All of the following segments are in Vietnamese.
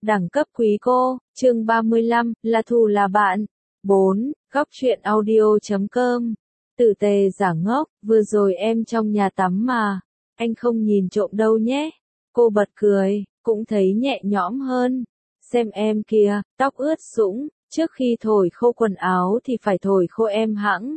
Đẳng cấp quý cô, chương 35, là thù là bạn. 4. Góc truyện audio.com. Tử Tề giả ngốc, vừa rồi em trong nhà tắm mà, anh không nhìn trộm đâu nhé. Cô bật cười, cũng thấy nhẹ nhõm hơn. Xem em kìa, tóc ướt sũng, trước khi thổi khô quần áo thì phải thổi khô em hẵng.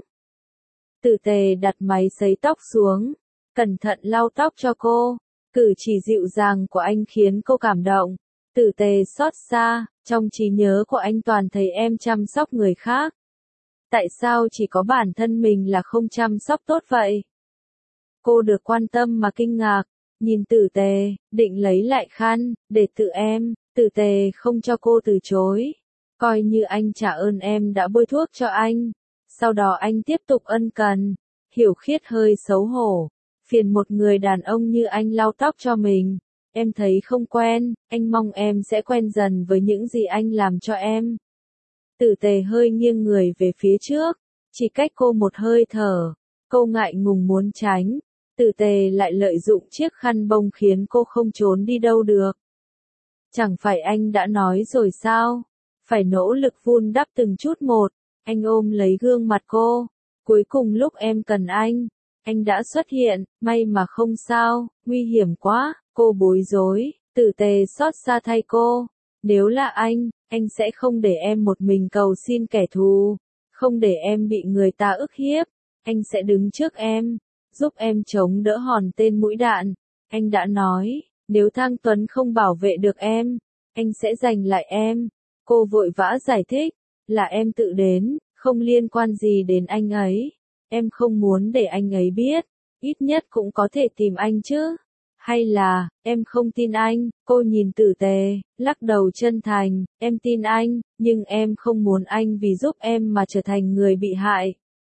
Tử Tề đặt máy sấy tóc xuống, cẩn thận lau tóc cho cô. Cử chỉ dịu dàng của anh khiến cô cảm động. Tử Tề xót xa, trong trí nhớ của anh toàn thấy em chăm sóc người khác. Tại sao chỉ có bản thân mình là không chăm sóc tốt vậy? Cô được quan tâm mà kinh ngạc, nhìn Tử Tề, định lấy lại khăn, để tự em. Tử Tề không cho cô từ chối. Coi như anh trả ơn em đã bôi thuốc cho anh. Sau đó anh tiếp tục ân cần. Hiểu Khiết hơi xấu hổ. Phiền một người đàn ông như anh lau tóc cho mình. Em thấy không quen, anh mong em sẽ quen dần với những gì anh làm cho em. Tử Tề hơi nghiêng người về phía trước, chỉ cách cô một hơi thở. Cô ngại ngùng muốn tránh. Tử Tề lại lợi dụng chiếc khăn bông khiến cô không trốn đi đâu được. Chẳng phải anh đã nói rồi sao? Phải nỗ lực vun đắp từng chút một. Anh ôm lấy gương mặt cô. Cuối cùng lúc em cần anh đã xuất hiện, may mà không sao, nguy hiểm quá, cô bối rối. Tử Tề xót xa thay cô. Nếu là anh sẽ không để em một mình cầu xin kẻ thù, không để em bị người ta ức hiếp, anh sẽ đứng trước em, giúp em chống đỡ hòn tên mũi đạn. Anh đã nói, nếu Thang Tuấn không bảo vệ được em, anh sẽ giành lại em. Cô vội vã giải thích, là em tự đến, không liên quan gì đến anh ấy. Em không muốn để anh ấy biết, ít nhất cũng có thể tìm anh chứ. Hay là, em không tin anh? Cô nhìn Tử Tề, lắc đầu chân thành, em tin anh, nhưng em không muốn anh vì giúp em mà trở thành người bị hại.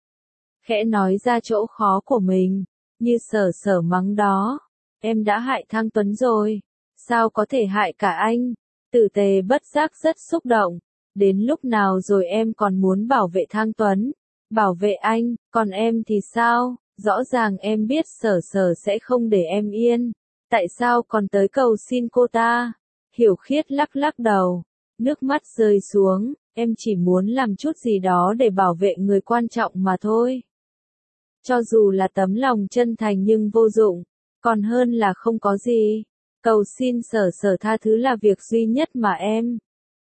Khẽ nói ra chỗ khó của mình, như sở mắng đó. Em đã hại Thang Tuấn rồi, sao có thể hại cả anh? Tử Tề bất giác rất xúc động. Đến lúc nào rồi em còn muốn bảo vệ Thang Tuấn? Bảo vệ anh, còn em thì sao? Rõ ràng em biết sở sẽ không để em yên. Tại sao còn tới cầu xin cô ta? Hiểu Khiết lắc lắc đầu. Nước mắt rơi xuống, em chỉ muốn làm chút gì đó để bảo vệ người quan trọng mà thôi. Cho dù là tấm lòng chân thành nhưng vô dụng, còn hơn là không có gì. Cầu xin sở tha thứ là việc duy nhất mà em.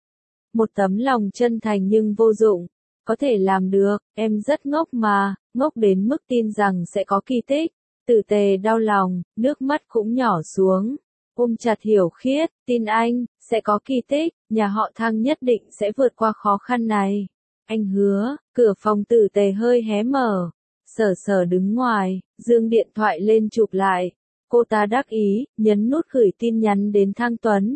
Một tấm lòng chân thành nhưng vô dụng, có thể làm được, em rất ngốc mà, ngốc đến mức tin rằng sẽ có kỳ tích. Tử Tề đau lòng, nước mắt cũng nhỏ xuống. Ôm chặt Hiểu Khiết, tin anh, sẽ có kỳ tích, nhà họ Thang nhất định sẽ vượt qua khó khăn này. Anh hứa. Cửa phòng Tử Tề hơi hé mở. Sở đứng ngoài, giương điện thoại lên chụp lại. Cô ta đắc ý, nhấn nút gửi tin nhắn đến Thang Tuấn.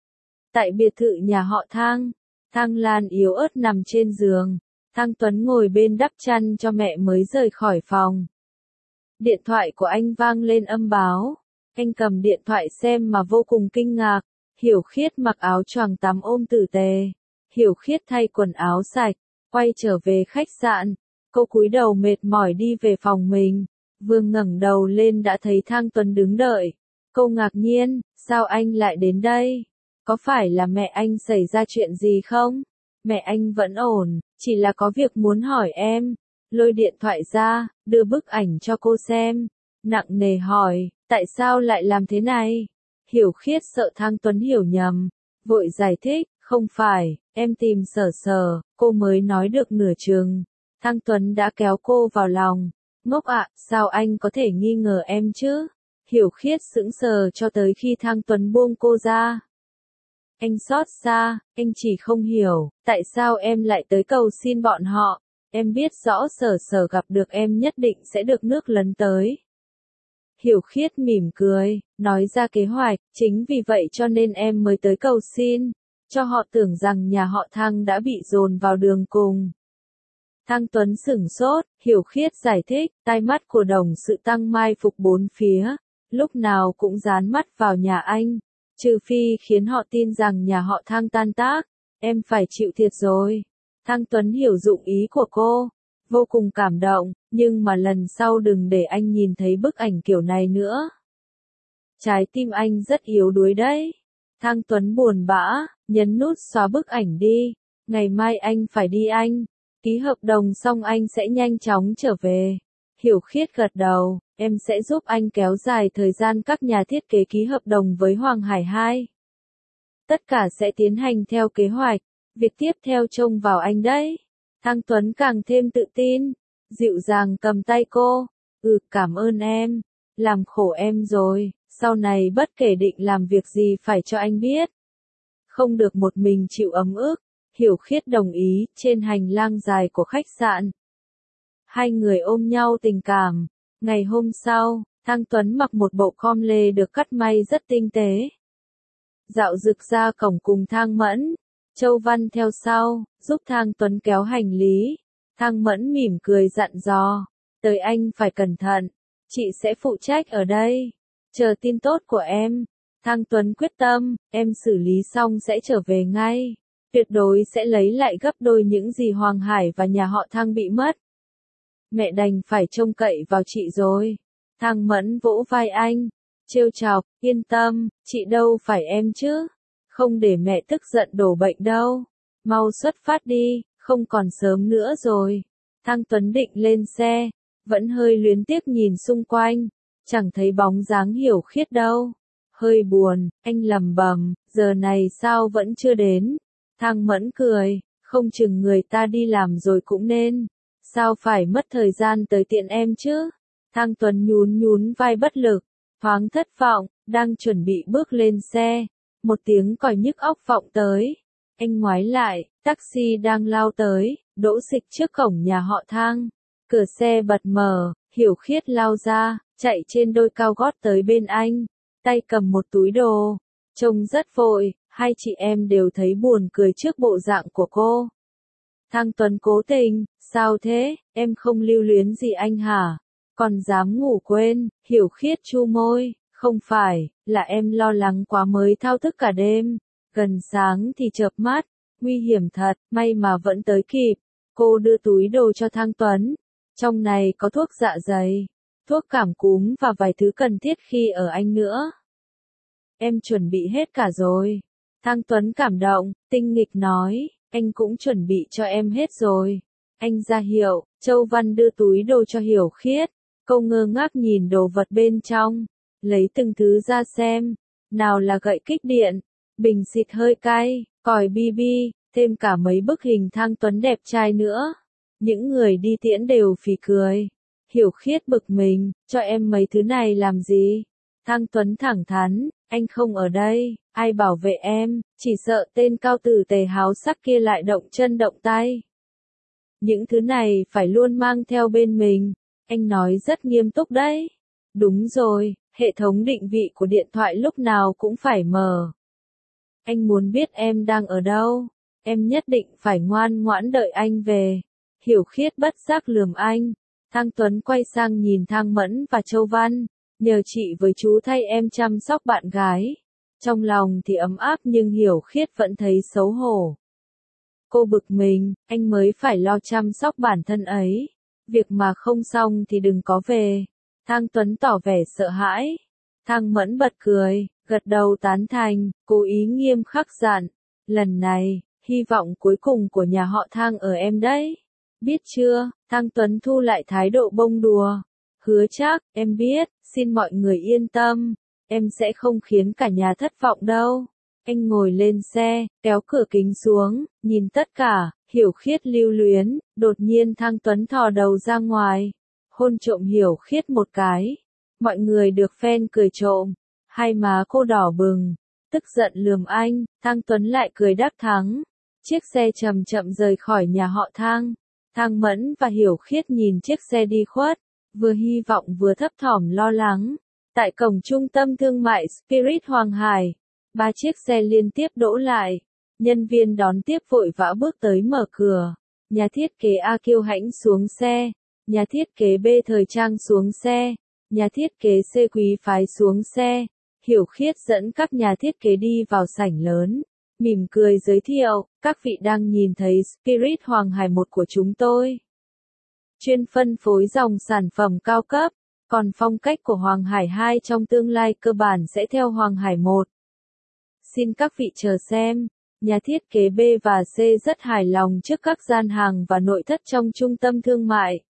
Tại biệt thự nhà họ Thang, Thang Lan yếu ớt nằm trên giường. Thang Tuấn ngồi bên đắp chăn cho mẹ mới rời khỏi phòng. Điện thoại của anh vang lên âm báo. Anh cầm điện thoại xem mà vô cùng kinh ngạc. Hiểu Khiết mặc áo choàng tắm ôm Tử Tề. Hiểu Khiết thay quần áo sạch, quay trở về khách sạn. Cô cúi đầu mệt mỏi đi về phòng mình. Vừa ngẩng đầu lên đã thấy Thang Tuấn đứng đợi. Cô ngạc nhiên, sao anh lại đến đây? Có phải là mẹ anh xảy ra chuyện gì không? Mẹ anh vẫn ổn, chỉ là có việc muốn hỏi em. Lôi điện thoại ra, đưa bức ảnh cho cô xem. Nặng nề hỏi, tại sao lại làm thế này? Hiểu Khiết sợ Thang Tuấn hiểu nhầm. Vội giải thích, không phải, em tìm sở, cô mới nói được nửa chừng. Thang Tuấn đã kéo cô vào lòng. Ngốc ạ, sao anh có thể nghi ngờ em chứ? Hiểu Khiết sững sờ cho tới khi Thang Tuấn buông cô ra. Anh xót xa, anh chỉ không hiểu, tại sao em lại tới cầu xin bọn họ. Em biết rõ sở gặp được em nhất định sẽ được nước lấn tới. Hiểu Khiết mỉm cười, nói ra kế hoạch, chính vì vậy cho nên em mới tới cầu xin, cho họ tưởng rằng nhà họ Thang đã bị dồn vào đường cùng. Thang Tuấn sửng sốt, Hiểu Khiết giải thích, tai mắt của đồng sự Tăng mai phục bốn phía, lúc nào cũng dán mắt vào nhà anh, trừ phi khiến họ tin rằng nhà họ Thang tan tác, em phải chịu thiệt rồi. Thang Tuấn hiểu dụng ý của cô, vô cùng cảm động, nhưng mà lần sau đừng để anh nhìn thấy bức ảnh kiểu này nữa. Trái tim anh rất yếu đuối đấy. Thang Tuấn buồn bã, nhấn nút xóa bức ảnh đi. Ngày mai anh phải đi anh. Ký hợp đồng xong anh sẽ nhanh chóng trở về. Hiểu Khiết gật đầu, em sẽ giúp anh kéo dài thời gian các nhà thiết kế ký hợp đồng với Hoàng Hải 2. Tất cả sẽ tiến hành theo kế hoạch. Việc tiếp theo trông vào anh đấy. Thang Tuấn càng thêm tự tin. Dịu dàng cầm tay cô. Cảm ơn em. Làm khổ em rồi. Sau này bất kể định làm việc gì phải cho anh biết. Không được một mình chịu ấm ức. Hiểu Khiết đồng ý. Trên hành lang dài của khách sạn, hai người ôm nhau tình cảm. Ngày hôm sau, Thang Tuấn mặc một bộ com lê được cắt may rất tinh tế. Dạo dực ra cổng cùng Thang Mẫn. Châu Văn theo sau, giúp Thang Tuấn kéo hành lý. Thang Mẫn mỉm cười dặn dò. Tới anh phải cẩn thận. Chị sẽ phụ trách ở đây. Chờ tin tốt của em. Thang Tuấn quyết tâm, em xử lý xong sẽ trở về ngay. Tuyệt đối sẽ lấy lại gấp đôi những gì Hoàng Hải và nhà họ Thang bị mất. Mẹ đành phải trông cậy vào chị rồi. Thang Mẫn vỗ vai anh. Trêu chọc, yên tâm, chị đâu phải em chứ. Không để mẹ tức giận đổ bệnh đâu. Mau xuất phát đi, không còn sớm nữa rồi. Thang Tuấn định lên xe, vẫn hơi luyến tiếc nhìn xung quanh. Chẳng thấy bóng dáng Hiểu Khiết đâu. Hơi buồn, anh lẩm bẩm, giờ này sao vẫn chưa đến. Thang Mẫn cười, không chừng người ta đi làm rồi cũng nên. Sao phải mất thời gian tới tiện em chứ? Thang Tuấn nhún nhún vai bất lực, thoáng thất vọng, đang chuẩn bị bước lên xe. Một tiếng còi nhức óc vọng tới. Anh ngoái lại, taxi đang lao tới, đỗ xịch trước cổng nhà họ Thang. Cửa xe bật mở, Hiểu Khiết lao ra, chạy trên đôi cao gót tới bên anh. Tay cầm một túi đồ. Trông rất vội, hai chị em đều thấy buồn cười trước bộ dạng của cô. Thang Tuấn cố tình, sao thế, em không lưu luyến gì anh hả? Còn dám ngủ quên, Hiểu Khiết chu môi, không phải, là em lo lắng quá mới thao thức cả đêm. Gần sáng thì chợp mắt, nguy hiểm thật, may mà vẫn tới kịp. Cô đưa túi đồ cho Thang Tuấn. Trong này có thuốc dạ dày, thuốc cảm cúm và vài thứ cần thiết khi ở Anh nữa. Em chuẩn bị hết cả rồi. Thang Tuấn cảm động, tinh nghịch nói, anh cũng chuẩn bị cho em hết rồi. Anh ra hiệu, Châu Văn đưa túi đồ cho Hiểu Khiết. Cô ngơ ngác nhìn đồ vật bên trong, lấy từng thứ ra xem. Nào là gậy kích điện, bình xịt hơi cay, còi BB, thêm cả mấy bức hình Thang Tuấn đẹp trai nữa. Những người đi tiễn đều phì cười. Hiểu Khiết bực mình, cho em mấy thứ này làm gì? Thang Tuấn thẳng thắn, anh không ở đây, ai bảo vệ em, chỉ sợ tên cao tử tề háo sắc kia lại động chân động tay. Những thứ này phải luôn mang theo bên mình. Anh nói rất nghiêm túc đấy. Đúng rồi, hệ thống định vị của điện thoại lúc nào cũng phải mở. Anh muốn biết em đang ở đâu. Em nhất định phải ngoan ngoãn đợi anh về. Hiểu Khiết bất giác lườm anh. Thang Tuấn quay sang nhìn Thang Mẫn và Châu Văn. Nhờ chị với chú thay em chăm sóc bạn gái. Trong lòng thì ấm áp nhưng Hiểu Khiết vẫn thấy xấu hổ. Cô bực mình, anh mới phải lo chăm sóc bản thân ấy. Việc mà không xong thì đừng có về. Thang Tuấn tỏ vẻ sợ hãi. Thang Mẫn bật cười, gật đầu tán thành, cố ý nghiêm khắc dặn. Lần này, hy vọng cuối cùng của nhà họ Thang ở em đấy. Biết chưa? Thang Tuấn thu lại thái độ bông đùa. Hứa chắc, em biết, xin mọi người yên tâm. Em sẽ không khiến cả nhà thất vọng đâu. Anh ngồi lên xe, kéo cửa kính xuống, nhìn tất cả, Hiểu Khiết lưu luyến, đột nhiên Thang Tuấn thò đầu ra ngoài. Hôn trộm Hiểu Khiết một cái. Mọi người được fan cười trộm. Hai má cô đỏ bừng. Tức giận lườm anh, Thang Tuấn lại cười đắc thắng. Chiếc xe chậm chậm rời khỏi nhà họ Thang. Thang Mẫn và Hiểu Khiết nhìn chiếc xe đi khuất. Vừa hy vọng vừa thấp thỏm lo lắng. Tại cổng trung tâm thương mại Spirit Hoàng Hải. 3 chiếc xe liên tiếp đỗ lại. Nhân viên đón tiếp vội vã bước tới mở cửa. Nhà thiết kế A Kiêu Hãnh xuống xe. Nhà thiết kế B Thời Trang xuống xe. Nhà thiết kế C Quý Phái xuống xe. Hiểu Khiết dẫn các nhà thiết kế đi vào sảnh lớn. Mỉm cười giới thiệu, các vị đang nhìn thấy Spirit Hoàng Hải 1 của chúng tôi. Chuyên phân phối dòng sản phẩm cao cấp. Còn phong cách của Hoàng Hải 2 trong tương lai cơ bản sẽ theo Hoàng Hải 1. Xin các vị chờ xem. Nhà thiết kế B và C rất hài lòng trước các gian hàng và nội thất trong trung tâm thương mại.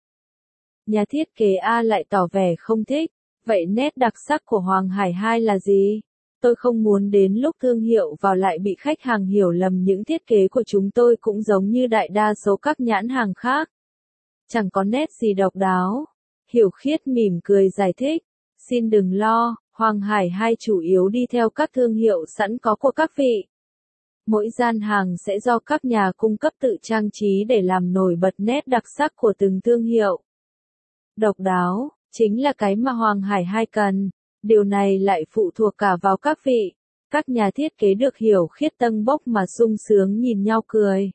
Nhà thiết kế A lại tỏ vẻ không thích. Vậy nét đặc sắc của Hoàng Hải 2 là gì? Tôi không muốn đến lúc thương hiệu vào lại bị khách hàng hiểu lầm những thiết kế của chúng tôi cũng giống như đại đa số các nhãn hàng khác. Chẳng có nét gì độc đáo. Hiểu Khiết mỉm cười giải thích. Xin đừng lo, Hoàng Hải 2 chủ yếu đi theo các thương hiệu sẵn có của các vị. Mỗi gian hàng sẽ do các nhà cung cấp tự trang trí để làm nổi bật nét đặc sắc của từng thương hiệu. Độc đáo, chính là cái mà Hoàng Hải 2 cần. Điều này lại phụ thuộc cả vào các vị. Các nhà thiết kế được Hiểu Khiết tâng bốc mà sung sướng nhìn nhau cười.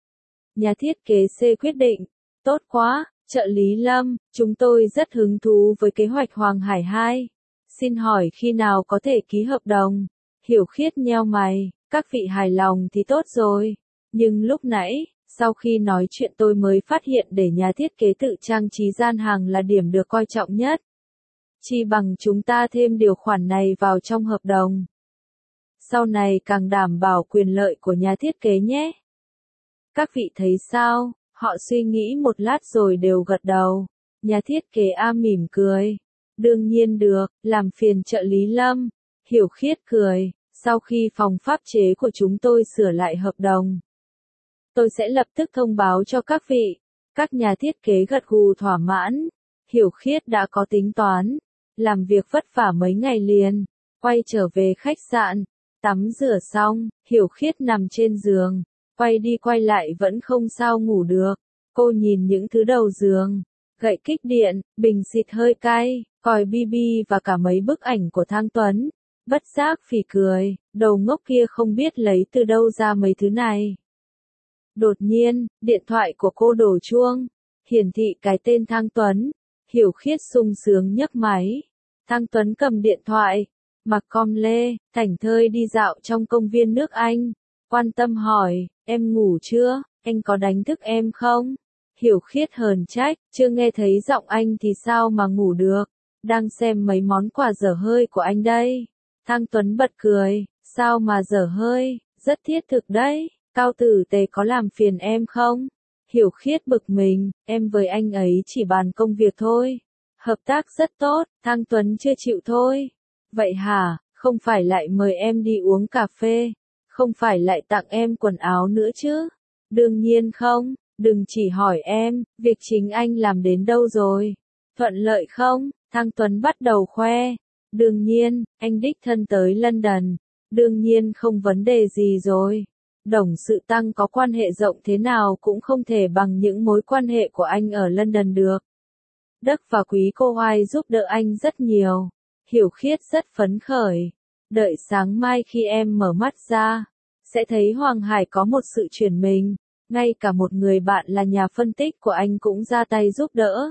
Nhà thiết kế C quyết định. Tốt quá, trợ lý Lâm, chúng tôi rất hứng thú với kế hoạch Hoàng Hải 2. Xin hỏi khi nào có thể ký hợp đồng? Hiểu Khiết nheo mày, các vị hài lòng thì tốt rồi. Nhưng lúc nãy, sau khi nói chuyện tôi mới phát hiện để nhà thiết kế tự trang trí gian hàng là điểm được coi trọng nhất. Chi bằng chúng ta thêm điều khoản này vào trong hợp đồng. Sau này càng đảm bảo quyền lợi của nhà thiết kế nhé. Các vị thấy sao? Họ suy nghĩ một lát rồi đều gật đầu. Nhà thiết kế A mỉm cười. Đương nhiên được, làm phiền trợ lý Lâm. Hiểu Khiết cười. Sau khi phòng pháp chế của chúng tôi sửa lại hợp đồng, tôi sẽ lập tức thông báo cho các vị. Các nhà thiết kế gật gù thỏa mãn. Hiểu Khiết đã có tính toán. Làm việc vất vả mấy ngày liền. Quay trở về khách sạn. Tắm rửa xong, Hiểu Khiết nằm trên giường. Quay đi quay lại vẫn không sao ngủ được. Cô nhìn những thứ đầu giường. Gậy kích điện, bình xịt hơi cay, còi BB và cả mấy bức ảnh của Thang Tuấn. Bất giác phì cười, đầu ngốc kia không biết lấy từ đâu ra mấy thứ này. Đột nhiên, điện thoại của cô đổ chuông, hiển thị cái tên Thang Tuấn. Hiểu Khiết sung sướng nhấc máy. Thang Tuấn cầm điện thoại, mặc com lê, thảnh thơi đi dạo trong công viên nước Anh. Quan tâm hỏi, em ngủ chưa, anh có đánh thức em không? Hiểu Khiết hờn trách, chưa nghe thấy giọng anh thì sao mà ngủ được, đang xem mấy món quà dở hơi của anh đây. Thang Tuấn bật cười, sao mà dở hơi, rất thiết thực đấy, Cao Tử Tề có làm phiền em không? Hiểu Khiết bực mình, em với anh ấy chỉ bàn công việc thôi. Hợp tác rất tốt, Thang Tuấn chưa chịu thôi. Vậy hả, không phải lại mời em đi uống cà phê, không phải lại tặng em quần áo nữa chứ? Đương nhiên không, đừng chỉ hỏi em, việc chính anh làm đến đâu rồi? Thuận lợi không? Thang Tuấn bắt đầu khoe. Đương nhiên, anh đích thân tới London. Đương nhiên không vấn đề gì rồi. Đồng sự Tăng có quan hệ rộng thế nào cũng không thể bằng những mối quan hệ của anh ở London được. Đức và quý cô Hoài giúp đỡ anh rất nhiều. Hiểu Khiết rất phấn khởi. Đợi sáng mai khi em mở mắt ra, sẽ thấy Hoàng Hải có một sự chuyển mình. Ngay cả một người bạn là nhà phân tích của anh cũng ra tay giúp đỡ.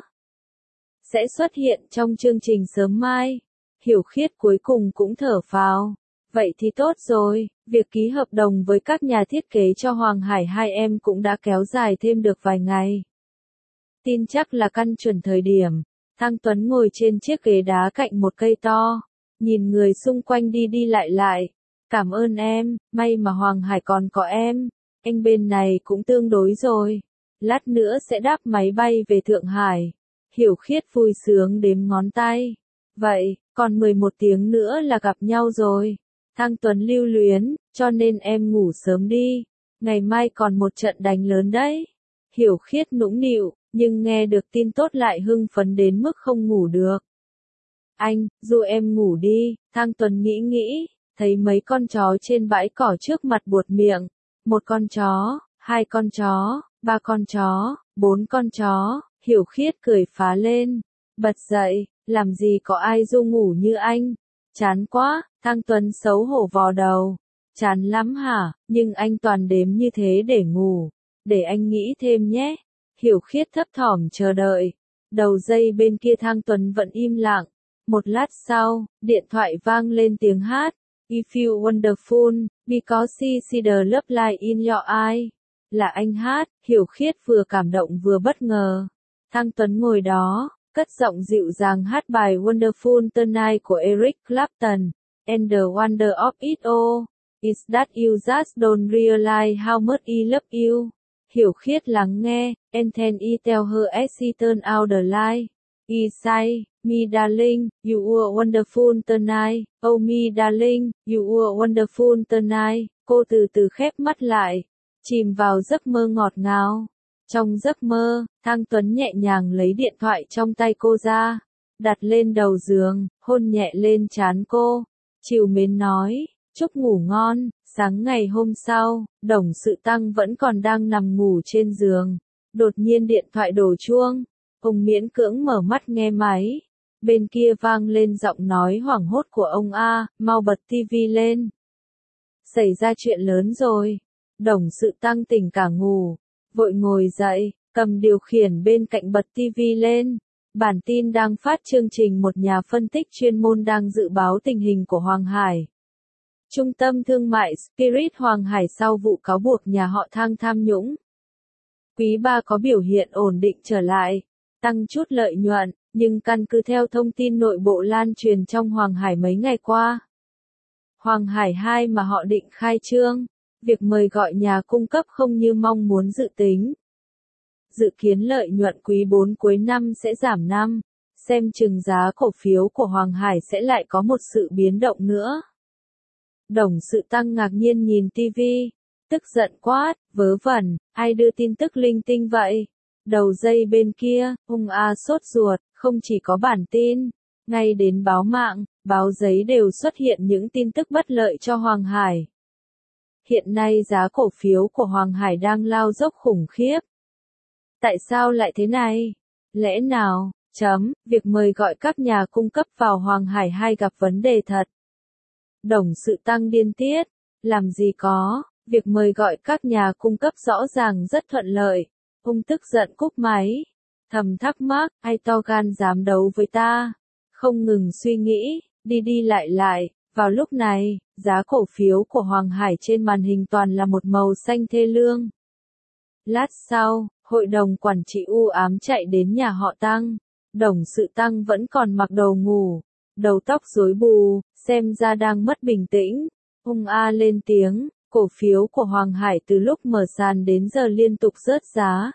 Sẽ xuất hiện trong chương trình sớm mai. Hiểu Khiết cuối cùng cũng thở phào. Vậy thì tốt rồi, việc ký hợp đồng với các nhà thiết kế cho Hoàng Hải 2 em cũng đã kéo dài thêm được vài ngày. Tin chắc là căn chuẩn thời điểm. Thang Tuấn ngồi trên chiếc ghế đá cạnh một cây to, nhìn người xung quanh đi đi lại lại. Cảm ơn em, may mà Hoàng Hải còn có em. Anh bên này cũng tương đối rồi. Lát nữa sẽ đáp máy bay về Thượng Hải. Hiểu Khiết vui sướng đếm ngón tay. Vậy, còn 11 tiếng nữa là gặp nhau rồi. Thang Tuấn lưu luyến, cho nên em ngủ sớm đi. Ngày mai còn một trận đánh lớn đấy. Hiểu Khiết nũng nịu, nhưng nghe được tin tốt lại hưng phấn đến mức không ngủ được. Anh, dù em ngủ đi, Thang Tuấn nghĩ, thấy mấy con chó trên bãi cỏ trước mặt buột miệng. Một con chó, hai con chó, ba con chó, bốn con chó, Hiểu Khiết cười phá lên. Bật dậy, làm gì có ai ru ngủ như anh. Chán quá, Thang Tuấn xấu hổ vò đầu. Chán lắm hả, nhưng anh toàn đếm như thế để ngủ. Để anh nghĩ thêm nhé. Hiểu Khiết thấp thỏm chờ đợi. Đầu dây bên kia Thang Tuấn vẫn im lặng. Một lát sau, điện thoại vang lên tiếng hát. If you wonderful, because she see the love light in your eye. Là anh hát, Hiểu Khiết vừa cảm động vừa bất ngờ. Thang Tuấn ngồi đó, cất giọng dịu dàng hát bài Wonderful Tonight của Eric Clapton. And the Wonder of It All. Is that you just don't realize how much I love you? Hiểu Khiết lắng nghe, and then I tell her as she turn out the light. I say, me darling, you were wonderful tonight. Oh me darling, you were wonderful tonight. Cô từ từ khép mắt lại, chìm vào giấc mơ ngọt ngào. Trong giấc mơ, Thang Tuấn nhẹ nhàng lấy điện thoại trong tay cô ra, đặt lên đầu giường, hôn nhẹ lên trán cô. Trìu mến nói, chúc ngủ ngon. Sáng ngày hôm sau, Đồng Sự Tăng vẫn còn đang nằm ngủ trên giường. Đột nhiên điện thoại đổ chuông. Ông miễn cưỡng mở mắt nghe máy. Bên kia vang lên giọng nói hoảng hốt của ông A, mau bật tivi lên. Xảy ra chuyện lớn rồi. Đồng Sự Tăng tỉnh cả ngủ, vội ngồi dậy, cầm điều khiển bên cạnh bật tivi lên. Bản tin đang phát chương trình một nhà phân tích chuyên môn đang dự báo tình hình của Hoàng Hải. Trung tâm thương mại Spirit Hoàng Hải sau vụ cáo buộc nhà họ Thang tham nhũng. Quý 3 có biểu hiện ổn định trở lại, tăng chút lợi nhuận, nhưng căn cứ theo thông tin nội bộ lan truyền trong Hoàng Hải mấy ngày qua. Hoàng Hải 2 mà họ định khai trương, việc mời gọi nhà cung cấp không như mong muốn dự tính. Dự kiến lợi nhuận quý 4 cuối năm sẽ giảm 5, xem chừng giá cổ phiếu của Hoàng Hải sẽ lại có một sự biến động nữa. Đồng Sự Tăng ngạc nhiên nhìn tivi, tức giận quát, vớ vẩn, ai đưa tin tức linh tinh vậy? Đầu dây bên kia, ông A sốt ruột, không chỉ có bản tin, ngay đến báo mạng, báo giấy đều xuất hiện những tin tức bất lợi cho Hoàng Hải. Hiện nay giá cổ phiếu của Hoàng Hải đang lao dốc khủng khiếp. Tại sao lại thế này? Lẽ nào, việc mời gọi các nhà cung cấp vào Hoàng Hải 2 gặp vấn đề thật? Đồng Sự Tăng điên tiết, làm gì có, việc mời gọi các nhà cung cấp rõ ràng rất thuận lợi. Ông tức giận cúp máy, thầm thắc mắc, ai to gan dám đấu với ta? Không ngừng suy nghĩ, đi lại, vào lúc này, giá cổ phiếu của Hoàng Hải trên màn hình toàn là một màu xanh thê lương. Lát sau, hội đồng quản trị u ám chạy đến nhà họ Tăng. Đồng Sự Tăng vẫn còn mặc đồ ngủ, đầu tóc rối bù, xem ra đang mất bình tĩnh. Ông A lên tiếng, cổ phiếu của Hoàng Hải từ lúc mở sàn đến giờ liên tục rớt giá.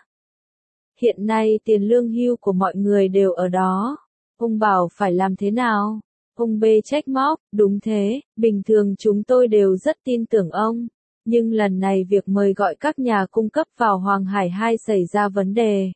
Hiện nay tiền lương hưu của mọi người đều ở đó. Ông bảo phải làm thế nào? Ông B trách móc, đúng thế, bình thường chúng tôi đều rất tin tưởng ông. Nhưng lần này việc mời gọi các nhà cung cấp vào Hoàng Hải 2 xảy ra vấn đề.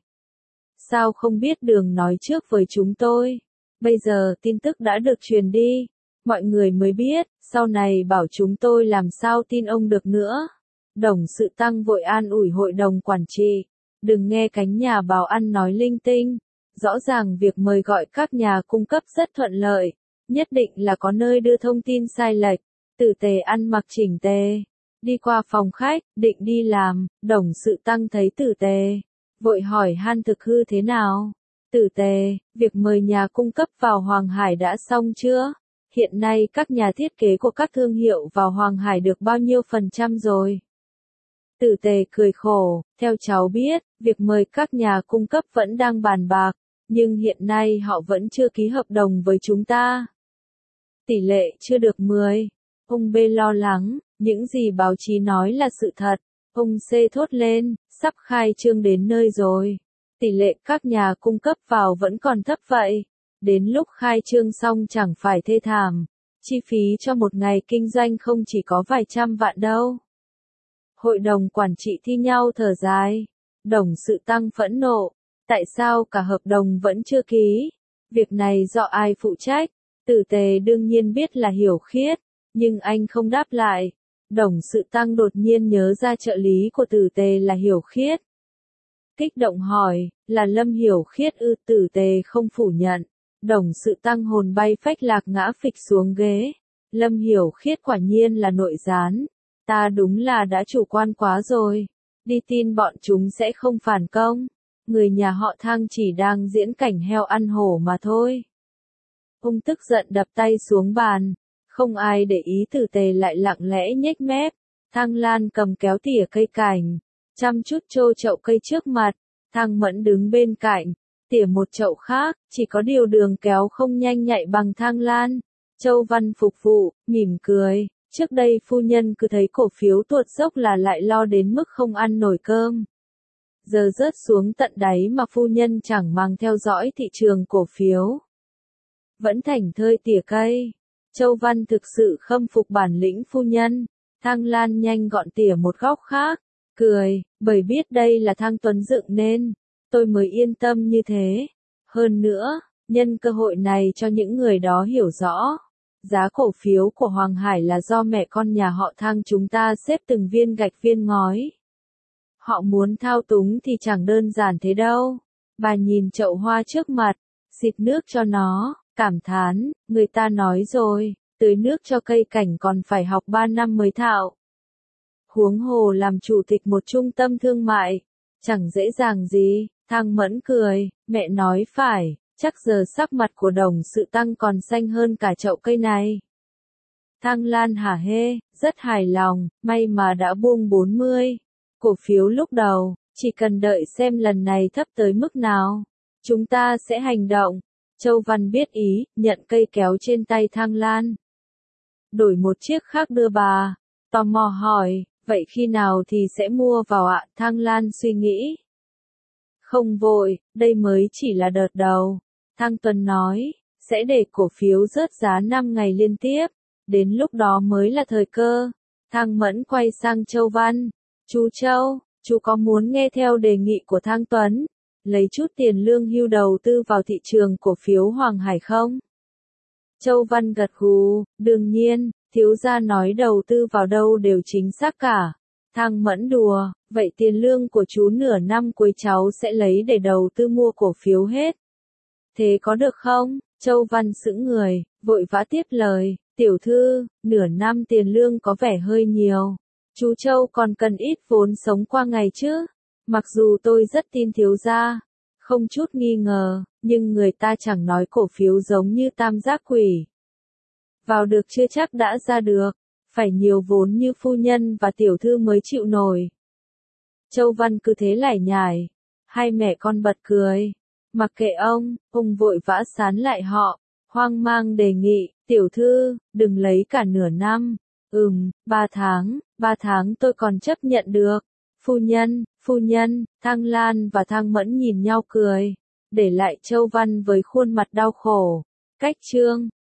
Sao không biết đường nói trước với chúng tôi? Bây giờ tin tức đã được truyền đi, mọi người mới biết, sau này bảo chúng tôi làm sao tin ông được nữa. Đồng Sự Tăng vội an ủi hội đồng quản trị, đừng nghe cánh nhà bảo ăn nói linh tinh. Rõ ràng việc mời gọi các nhà cung cấp rất thuận lợi, nhất định là có nơi đưa thông tin sai lệch. Tử Tề ăn mặc chỉnh tề, đi qua phòng khách, định đi làm. Đồng Sự Tăng thấy Tử Tề, vội hỏi han thực hư thế nào. Tử Tề, việc mời nhà cung cấp vào Hoàng Hải đã xong chưa? Hiện nay các nhà thiết kế của các thương hiệu vào Hoàng Hải được bao nhiêu % rồi? Tử Tề cười khổ, theo cháu biết, việc mời các nhà cung cấp vẫn đang bàn bạc, nhưng hiện nay họ vẫn chưa ký hợp đồng với chúng ta. Tỷ lệ chưa được 10. Ông B lo lắng, những gì báo chí nói là sự thật. Ông C thốt lên, sắp khai trương đến nơi rồi. Tỷ lệ các nhà cung cấp vào vẫn còn thấp vậy. Đến lúc khai trương xong chẳng phải thê thảm. Chi phí cho một ngày kinh doanh không chỉ có vài trăm vạn đâu. Hội đồng quản trị thi nhau thở dài. Đồng Sự Tăng phẫn nộ. Tại sao cả hợp đồng vẫn chưa ký? Việc này do ai phụ trách? Tử Tề đương nhiên biết là Hiểu Khiết, nhưng anh không đáp lại. Đồng Sự Tăng đột nhiên nhớ ra trợ lý của Tử Tề là Hiểu Khiết. Kích động hỏi, là Lâm Hiểu Khiết ư? Tử Tề không phủ nhận. Đồng Sự Tăng hồn bay phách lạc ngã phịch xuống ghế. Lâm Hiểu Khiết quả nhiên là nội gián. Ta đúng là đã chủ quan quá rồi. Đi tin bọn chúng sẽ không phản công. Người nhà họ Thang chỉ đang diễn cảnh heo ăn hổ mà thôi. Ông tức giận đập tay xuống bàn. Không ai để ý. Tử Tề lại lặng lẽ nhếch mép. Thang Lan cầm kéo tỉa cây cảnh, chăm chút trô chậu cây trước mặt. Thang Mẫn đứng bên cạnh, tỉa một chậu khác, chỉ có điều đường kéo không nhanh nhạy bằng Thang Lan. Châu Văn phục vụ, mỉm cười, Trước đây phu nhân cứ thấy cổ phiếu tuột dốc là lại lo đến mức không ăn nổi cơm. Giờ rớt xuống tận đáy mà phu nhân chẳng màng theo dõi thị trường cổ phiếu. Vẫn thảnh thơi tỉa cây. Châu Văn thực sự khâm phục bản lĩnh phu nhân. Thang Lan nhanh gọn tỉa một góc khác, cười, bởi biết đây là Thang Tuấn dựng nên, tôi mới yên tâm như thế. Hơn nữa, nhân cơ hội này cho những người đó hiểu rõ. Giá cổ phiếu của Hoàng Hải là do mẹ con nhà họ Thang chúng ta xếp từng viên gạch viên ngói. Họ muốn thao túng thì chẳng đơn giản thế đâu. Bà nhìn chậu hoa trước mặt, xịt nước cho nó, cảm thán, người ta nói rồi, tưới nước cho cây cảnh còn phải học 3 năm mới thạo. Huống hồ làm chủ tịch một trung tâm thương mại, chẳng dễ dàng gì. Thang Mẫn cười, mẹ nói phải, chắc giờ sắc mặt của đồng sự Tăng còn xanh hơn cả chậu cây này. Thang Lan hả hê, rất hài lòng, may mà đã buông 40. Cổ phiếu lúc đầu, chỉ cần đợi xem lần này thấp tới mức nào. Chúng ta sẽ hành động. Châu Văn biết ý, nhận cây kéo trên tay Thang Lan. Đổi một chiếc khác đưa bà. Tò mò hỏi, vậy khi nào thì sẽ mua vào ạ? Thang Lan suy nghĩ. Không vội, đây mới chỉ là đợt đầu. Thang Tuấn nói, sẽ để cổ phiếu rớt giá 5 ngày liên tiếp. Đến lúc đó mới là thời cơ. Thang Mẫn quay sang Châu Văn. Chú Châu, chú có muốn nghe theo đề nghị của Thang Tuấn? Lấy chút tiền lương hưu đầu tư vào thị trường cổ phiếu Hoàng Hải không? Châu Văn gật gù, đương nhiên, thiếu gia nói đầu tư vào đâu đều chính xác cả. Thang Mẫn đùa, vậy tiền lương của chú nửa năm cuối cháu sẽ lấy để đầu tư mua cổ phiếu hết. Thế có được không? Châu Văn sững người, vội vã tiếp lời, tiểu thư, nửa năm tiền lương có vẻ hơi nhiều. Chú Châu còn cần ít vốn sống qua ngày chứ. Mặc dù tôi rất tin thiếu gia, không chút nghi ngờ, nhưng người ta chẳng nói cổ phiếu giống như tam giác quỷ. Vào được chưa chắc đã ra được, phải nhiều vốn như phu nhân và tiểu thư mới chịu nổi. Châu Văn cứ thế lải nhải, hai mẹ con bật cười. Mặc kệ ông vội vã sán lại họ, hoang mang đề nghị, tiểu thư, đừng lấy cả nửa năm. 3 tháng tôi còn chấp nhận được. Phu nhân, Thang Lan và Thang Mẫn nhìn nhau cười, để lại Châu Văn với khuôn mặt đau khổ. Cách chương